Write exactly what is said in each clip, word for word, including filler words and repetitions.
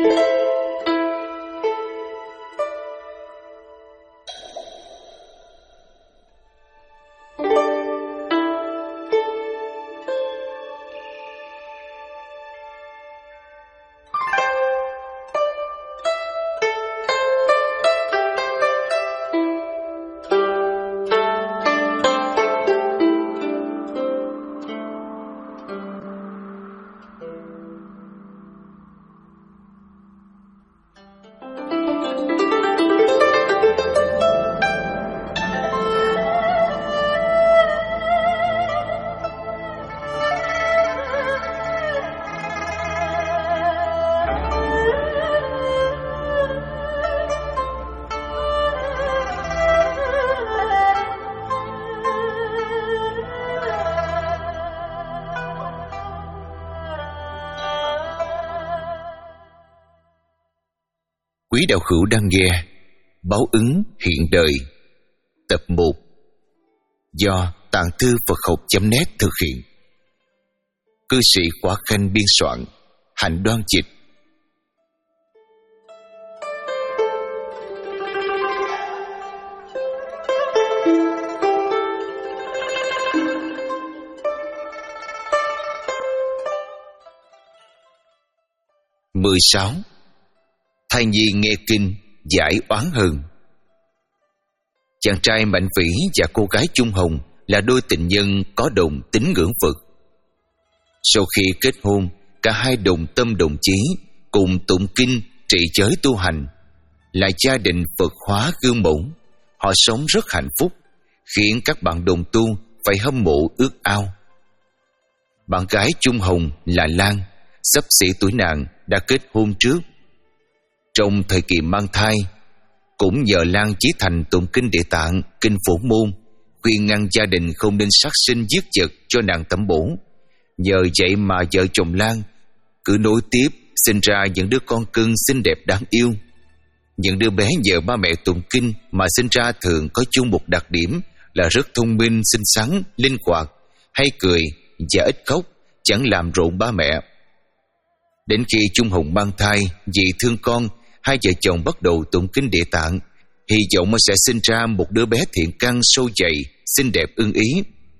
Quý đạo hữu đang nghe Báo ứng hiện đời tập một do Tạng Thư Phật Học chấm net thực hiện. Cư sĩ Khỏa Khanh biên soạn, Hạnh Đoan dịch. mười sáu. Thai nhi nghe kinh giải oán hờn. Chàng trai Mạnh Vĩ và cô gái Trung Hồng là đôi tình nhân có đồng tín ngưỡng Phật. Sau khi kết hôn, cả hai đồng tâm đồng chí, cùng tụng kinh trị giới tu hành, là gia đình Phật hóa gương mẫu. Họ sống rất hạnh phúc, khiến các bạn đồng tu phải hâm mộ ước ao. Bạn gái Trung Hồng là Lan, xấp xỉ tuổi nàng, đã kết hôn trước. Trong thời kỳ mang thai, cũng nhờ Lan chí thành tụng kinh Địa Tạng, kinh Phổ Môn, khuyên ngăn gia đình không nên sát sinh giết vật cho nàng tẩm bổ. Nhờ vậy mà vợ chồng Lan cứ nối tiếp sinh ra những đứa con cưng xinh đẹp đáng yêu. Những đứa bé nhờ ba mẹ tụng kinh mà sinh ra thường có chung một đặc điểm là rất thông minh, xinh xắn, linh hoạt, hay cười và ít khóc, chẳng làm rộn ba mẹ. Đến khi Trung Hồng mang thai, vì thương con, hai vợ chồng bắt đầu tụng kinh Địa Tạng, hy vọng sẽ sinh ra một đứa bé thiện căn sâu dày, xinh đẹp ưng ý.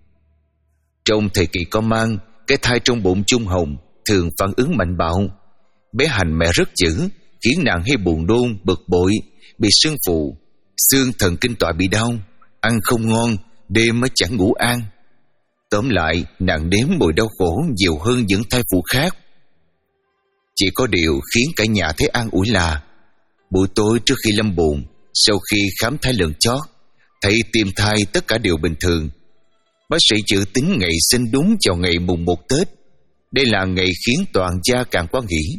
Trong thời kỳ có mang, cái thai trong bụng Trung Hồng thường phản ứng mạnh bạo. Bé hành mẹ rất dữ, khiến nàng hay buồn nôn, bực bội, bị sưng phù, xương thần kinh tọa bị đau, ăn không ngon, đêm mới chẳng ngủ an. Tóm lại, nàng nếm mùi đau khổ nhiều hơn những thai phụ khác. Chỉ có điều khiến cả nhà thấy an ủi là buổi tối trước khi lâm bồn, sau khi khám thai lần chót, thấy tim thai tất cả đều bình thường. Bác sĩ dự tính ngày sinh đúng vào ngày mùng một Tết. Đây là ngày khiến toàn gia càng quan hỷ.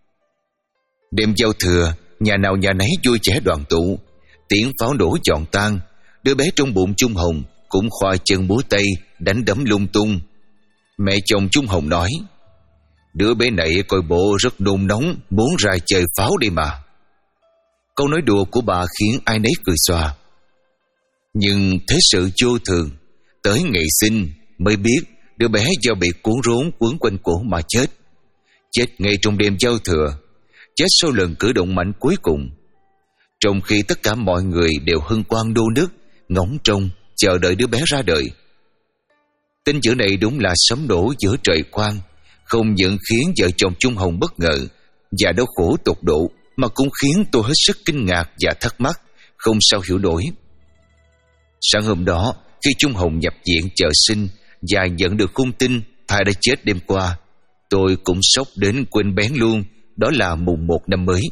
Đêm giao thừa, nhà nào nhà nấy vui vẻ đoàn tụ, tiếng pháo nổ giòn tan. Đứa bé trong bụng Trung Hồng cũng khoa chân múa tay, đánh đấm lung tung. Mẹ chồng Trung Hồng nói: đứa bé này coi bộ rất nôn nóng, muốn ra chơi pháo đi mà. Câu nói đùa của bà khiến ai nấy cười xòa. Nhưng thế sự vô thường, tới ngày sinh mới biết đứa bé do bị cuốn rốn quấn quanh cổ mà chết. Chết ngay trong đêm giao thừa, chết sau lần cử động mạnh cuối cùng. Trong khi tất cả mọi người đều hân hoan nô nức, ngóng trông chờ đợi đứa bé ra đời. Tin dữ này đúng là sấm nổ giữa trời quang, không những khiến vợ chồng Trung Hồng bất ngờ và đau khổ tột độ, mà cũng khiến tôi hết sức kinh ngạc và thắc mắc, không sao hiểu nổi. Sáng hôm đó, khi Trung Hồng nhập viện chờ sinh và nhận được khung tin thai đã chết đêm qua, tôi cũng sốc đến quên bén luôn, đó là mùng một năm mới.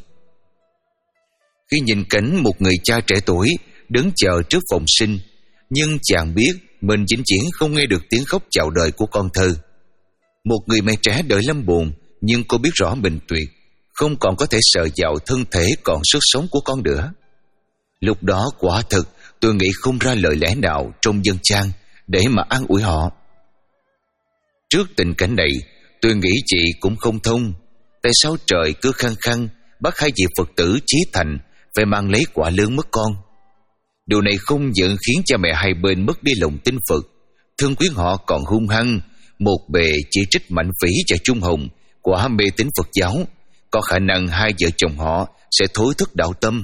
Khi nhìn cảnh một người cha trẻ tuổi đứng chờ trước phòng sinh, nhưng chàng biết mình vĩnh viễn không nghe được tiếng khóc chào đời của con thơ. Một người mẹ trẻ đợi lâm bồn, nhưng cô biết rõ mình tuyệt, không còn có thể sờ vào thân thể còn sức sống của con nữa. Lúc đó quả thực tôi nghĩ không ra lời lẽ nào trong dân gian để mà an ủi họ. Trước tình cảnh này, tôi nghĩ chị cũng không thông. Tại sao trời cứ khăng khăng bắt hai vị Phật tử chí thành phải mang lấy quả lớn mất con? Điều này không những khiến cha mẹ hai bên mất đi lòng tin Phật, thương quyến họ còn hung hăng, một bề chỉ trích Mạnh Vĩ và Trung Hồng quả mê tín Phật giáo, có khả năng hai vợ chồng họ sẽ thối thức đạo tâm.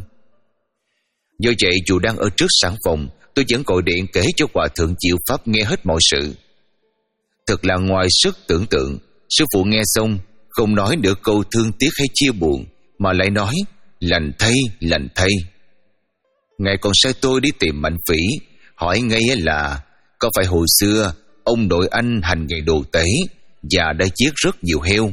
Do vậy, dù đang ở trước sản phòng, tôi vẫn gọi điện kể cho hòa thượng Diệu Pháp nghe hết mọi sự. Thật là ngoài sức tưởng tượng. Sư phụ nghe xong không nói nửa câu thương tiếc hay chia buồn, mà lại nói lành thay, lành thay. Ngài còn sai tôi đi tìm Mạnh Phỉ, hỏi ngay là có phải hồi xưa ông nội anh hành nghề đồ tể và đã giết rất nhiều heo.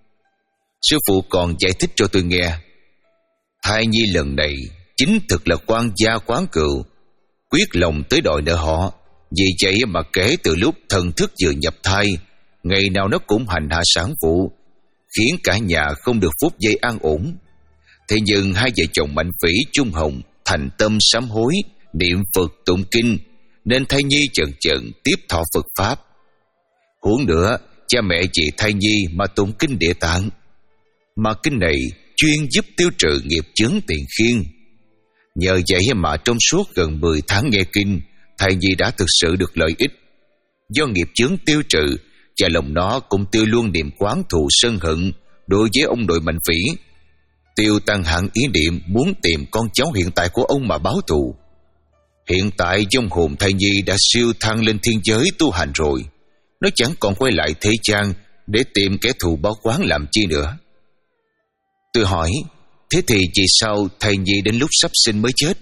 Sư phụ còn giải thích cho tôi nghe, thai nhi lần này chính thực là quan gia quán cựu, quyết lòng tới đòi nợ họ. Vì vậy mà kể từ lúc thần thức vừa nhập thai, ngày nào nó cũng hành hạ sản phụ, khiến cả nhà không được phút giây an ổn. Thế nhưng hai vợ chồng Mạnh Phỉ, Trung Hồng thành tâm sám hối, niệm Phật tụng kinh, nên thai nhi chần chần tiếp thọ Phật pháp. Huống nữa, cha mẹ chị thai nhi mà tụng kinh Địa Tạng, mà kinh này chuyên giúp tiêu trừ nghiệp chướng tiền khiên. Nhờ vậy mà trong suốt gần mười tháng nghe kinh, thai nhi đã thực sự được lợi ích. Do nghiệp chướng tiêu trừ, và lòng nó cũng tiêu luôn niềm quán thù sân hận đối với ông nội Mạnh Phỉ, tiêu tan hẳn ý niệm muốn tìm con cháu hiện tại của ông mà báo thù. Hiện tại vong hồn thai nhi đã siêu thăng lên thiên giới tu hành rồi, nó chẳng còn quay lại thế gian để tìm kẻ thù báo oán làm chi nữa. Tôi hỏi, thế thì vì sao thai nhi đến lúc sắp sinh mới chết?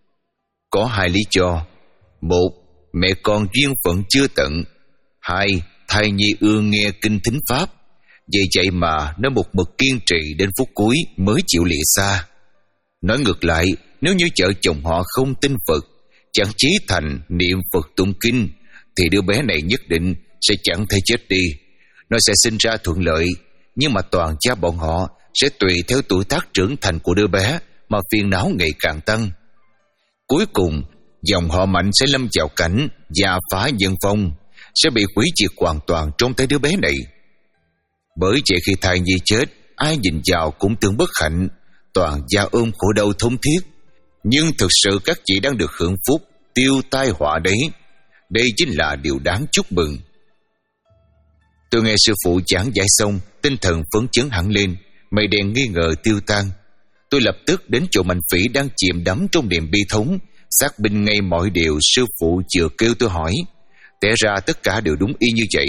Có hai lý do. Một, mẹ con duyên phận chưa tận. Hai, thai nhi ưa nghe kinh thính pháp, vì vậy mà nó một mực kiên trì đến phút cuối mới chịu lìa xa. Nói ngược lại, nếu như vợ chồng họ không tin Phật, chẳng chí thành niệm Phật tụng kinh, thì đứa bé này nhất định sẽ chẳng thể chết đi. Nó sẽ sinh ra thuận lợi, nhưng mà toàn gia bọn họ sẽ tùy theo tuổi tác trưởng thành của đứa bé mà phiền não ngày càng tăng. Cuối cùng, dòng họ Mạnh sẽ lâm vào cảnh già phá dân phong, sẽ bị hủy diệt hoàn toàn trong tay đứa bé này. Bởi vậy khi thai nhi chết, ai nhìn vào cũng tưởng bất hạnh, toàn gia ôm khổ đau thống thiết. Nhưng thực sự các chị đang được hưởng phúc, tiêu tai họa đấy. Đây chính là điều đáng chúc mừng. Tôi nghe sư phụ giảng giải xong, tinh thần phấn chấn hẳn lên, mây đen nghi ngờ tiêu tan. Tôi lập tức đến chỗ Mạnh Phỉ đang chìm đắm trong niềm bi thống, xác minh ngay mọi điều sư phụ vừa kêu tôi hỏi. Té ra tất cả đều đúng y như vậy.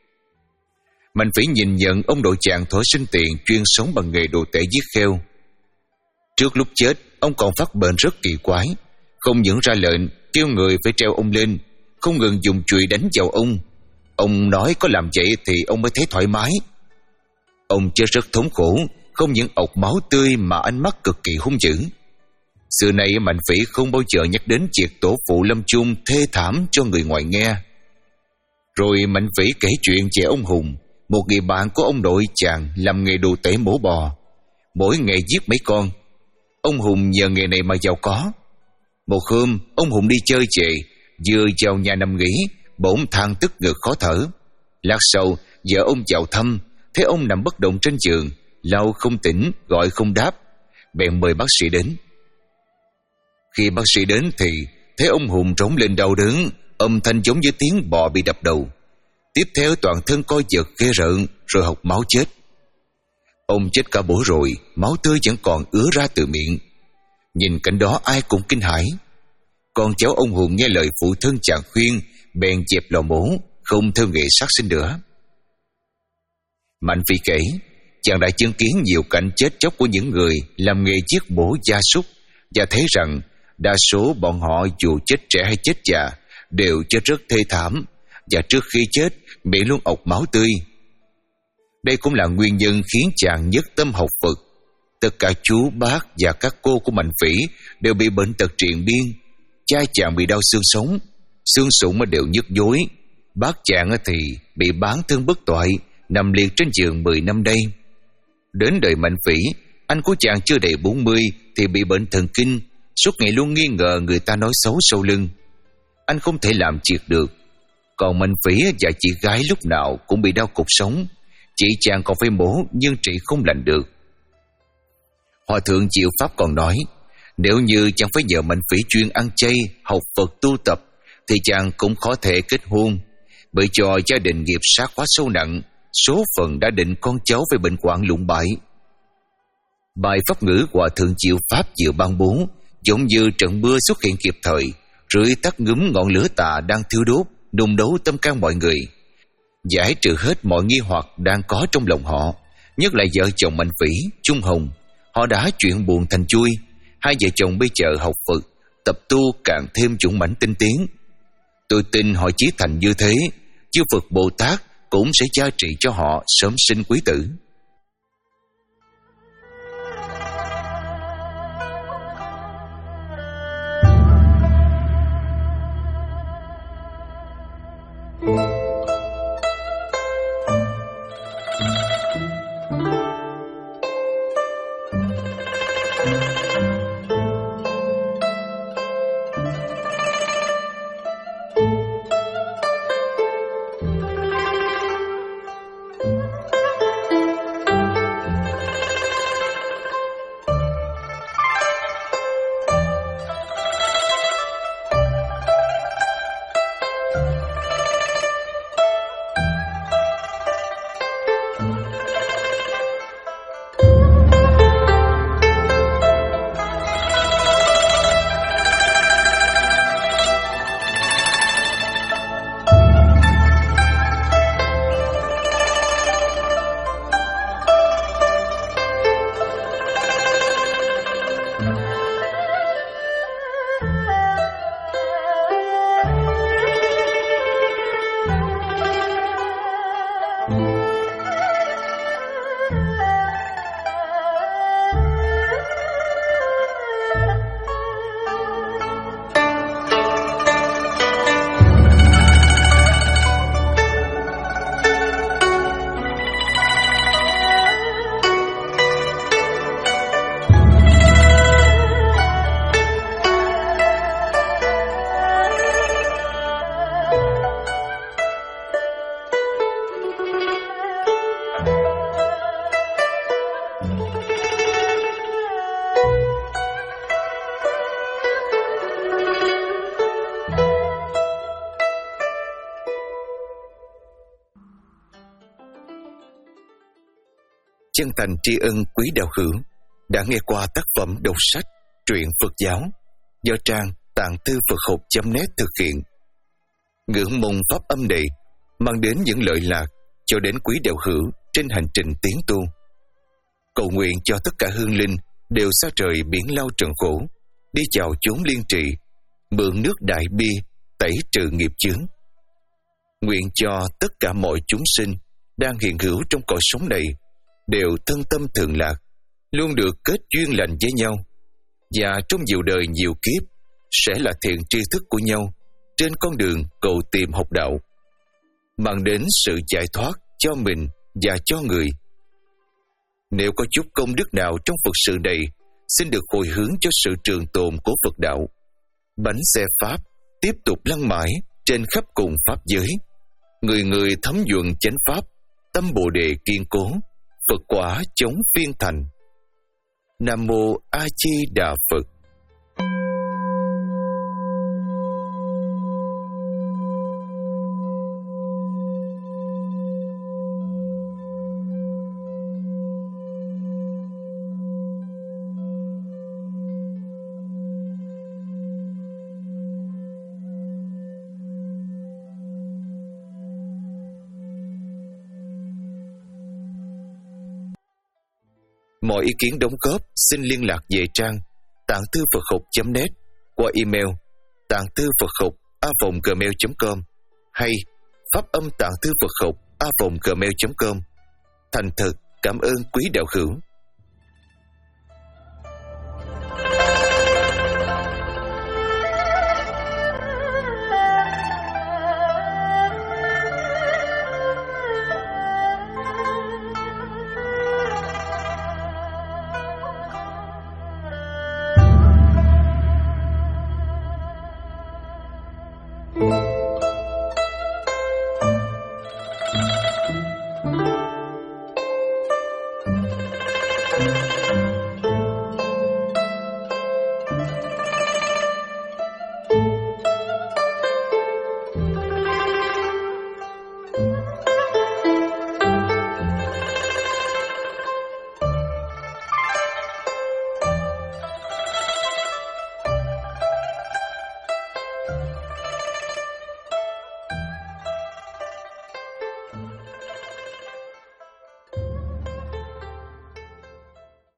Mạnh Phỉ nhìn nhận ông nội chàng thổi sinh tiền chuyên sống bằng nghề đồ tể giết heo. Trước lúc chết, ông còn phát bệnh rất kỳ quái, không những ra lệnh kêu người phải treo ông lên, không ngừng dùng chùy đánh vào ông. Ông nói có làm vậy thì ông mới thấy thoải mái. Ông chết rất thống khổ, không những ọc máu tươi mà ánh mắt cực kỳ hung dữ. Xưa nay Mạnh Phỉ không bao giờ nhắc đến việc tổ phụ lâm chung thê thảm cho người ngoài nghe. Rồi Mạnh Phỉ kể chuyện về ông Hùng, một người bạn của ông nội chàng làm nghề đồ tể mổ bò, mỗi ngày giết mấy con. Ông Hùng nhờ nghề này mà giàu có. Một hôm ông Hùng đi chơi về, vừa vào nhà nằm nghỉ, bỗng than tức ngực khó thở. Lát sau vợ ông vào thăm, thấy ông nằm bất động trên giường, lâu không tỉnh, gọi không đáp, bèn mời bác sĩ đến. Khi bác sĩ đến thì thấy ông Hùng trống lên đau đớn, âm thanh giống như tiếng bò bị đập đầu. Tiếp theo toàn thân co giật ghê rợn, rồi hộc máu chết. Ông chết cả buổi rồi, máu tươi vẫn còn ứa ra từ miệng. Nhìn cảnh đó ai cũng kinh hãi. Con cháu ông Hùng nghe lời phụ thân chàng khuyên, bèn dẹp lò mổ, không theo nghề sát sinh nữa. Mạnh Phỉ kể, chàng đã chứng kiến nhiều cảnh chết chóc của những người làm nghề giết mổ gia súc, và thấy rằng đa số bọn họ dù chết trẻ hay chết già đều chết rất thê thảm, và trước khi chết miệng luôn ọc máu tươi. Đây cũng là nguyên nhân khiến chàng nhất tâm học Phật. Tất cả chú, bác và các cô của Mạnh Phỉ đều bị bệnh tật triền biên. Cha chàng bị đau xương sống, xương sụn mà đều nhức nhối. Bác chàng thì bị bán thân bất toại, nằm liệt trên giường mười năm đây. Đến đời Mạnh Phỉ, anh của chàng chưa đầy bốn mươi thì bị bệnh thần kinh, suốt ngày luôn nghi ngờ người ta nói xấu sau lưng. Anh không thể làm triệt được. Còn Mạnh Phỉ và chị gái lúc nào cũng bị đau cột sống. Chị chàng còn phải mổ nhưng trị không lành được. Hòa thượng Diệu Pháp còn nói, nếu như chàng phải nhờ Mạnh Phỉ chuyên ăn chay, học Phật tu tập, thì chàng cũng khó thể kết hôn, bởi cho gia đình nghiệp sát quá sâu nặng, số phận đã định con cháu phải bệnh hoạn lụng bại. Bài pháp ngữ Hòa Thượng Diệu Pháp vừa ban bố giống như trận mưa xuất hiện kịp thời, rưỡi tắt ngúm ngọn lửa tà đang thiêu đốt, đun đấu tâm can mọi người, giải trừ hết mọi nghi hoặc đang có trong lòng họ. Nhất là vợ chồng Mạnh Vĩ, Trung Hồng, họ đã chuyển buồn thành vui. Hai vợ chồng bây giờ học Phật, tập tu càng thêm dũng mãnh tinh tiến. Tôi tin họ chí thành như thế, chư Phật Bồ Tát cũng sẽ gia trị cho họ sớm sinh quý tử. Chân thành tri ân quý đạo hữu đã nghe qua tác phẩm đọc sách truyện Phật giáo do trang tạng thư Phật học chấm net thực hiện. Ngưỡng mong pháp âm này mang đến những lợi lạc cho đến quý đạo hữu trên hành trình tiến tu. Cầu nguyện cho tất cả hương linh đều xa trời biển lao trần khổ, đi chào chốn liên trì, mượn nước đại bi tẩy trừ nghiệp chướng. Nguyện cho tất cả mọi chúng sinh đang hiện hữu trong cõi sống này đều thân tâm thường lạc, luôn được kết duyên lành với nhau, và trong nhiều đời nhiều kiếp sẽ là thiện tri thức của nhau trên con đường cầu tìm học đạo, mang đến sự giải thoát cho mình và cho người. Nếu có chút công đức nào trong Phật sự này, xin được hồi hướng cho sự trường tồn của Phật đạo. Bánh xe Pháp tiếp tục lăn mãi trên khắp cùng Pháp giới, người người thấm nhuận chánh Pháp, tâm Bồ Đề kiên cố, Phật quả chống phiên thành. Nam Mô A Di Đà Phật. Mọi ý kiến đóng góp xin liên lạc về trang tạng thư Phật học chấm net qua email tạng thư Phật học a vòng gmail chấm com hay pháp âm tạng thư Phật học a vòng gmail chấm com. Thành thật cảm ơn quý đạo hữu.